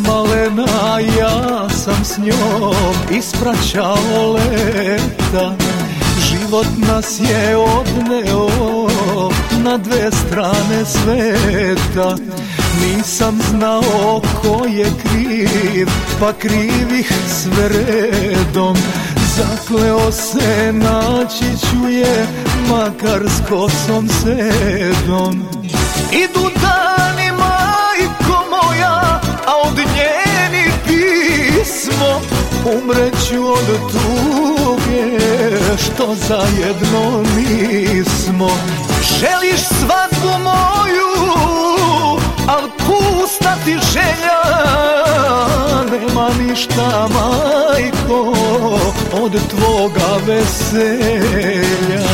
malena ja sam s njom ispraćao leta. Život nas je odneo na dve strane sveta. Nisam znao ko je kriv, pa krivih sve redom. Zakleo se naći ću je, makar s kosom sedom. Idu dani, majko moja, a od nje ni pismo. Umreću od tuge što zajedno nismo. Želiš svadbu moju, al pusta ti želja. Nema ništa, majko, od tvoga veselja.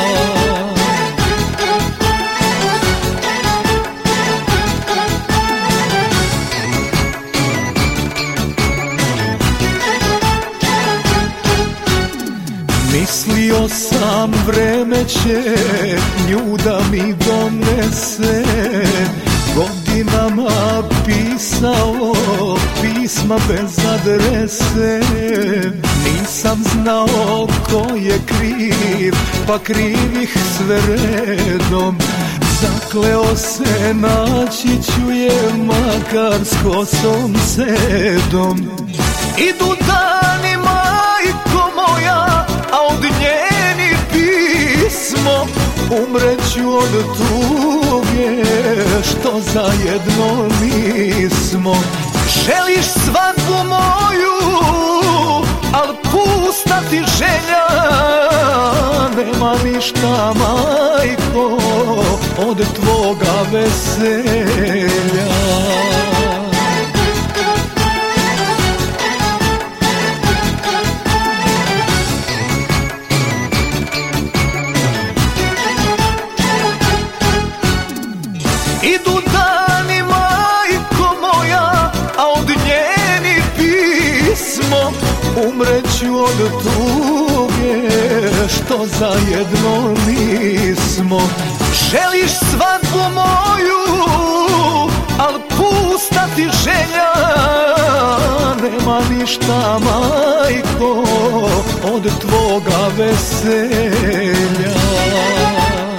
Mislio sam vreme će nju da mi donese. Godinama pisao pisma bez adrese. Nisam znao ko je kriv, pa krivih sve redom. Zakleo se naći ću je, makar s kosom sedom. Idu dani, majko moja, a od nje ni pismo. Umreću od tuge što zajedno nismo. Želiš svadbu moju, al pusta ti želja. Nema ništa, majko, od tvoga veselja. Idu dani, majko moja, a od nje ni pismo. Umreću od tuge što zajedno nismo. Želiš svadbu moju, al pusta ti želja. Nema ništa, majko, od tvoga veselja.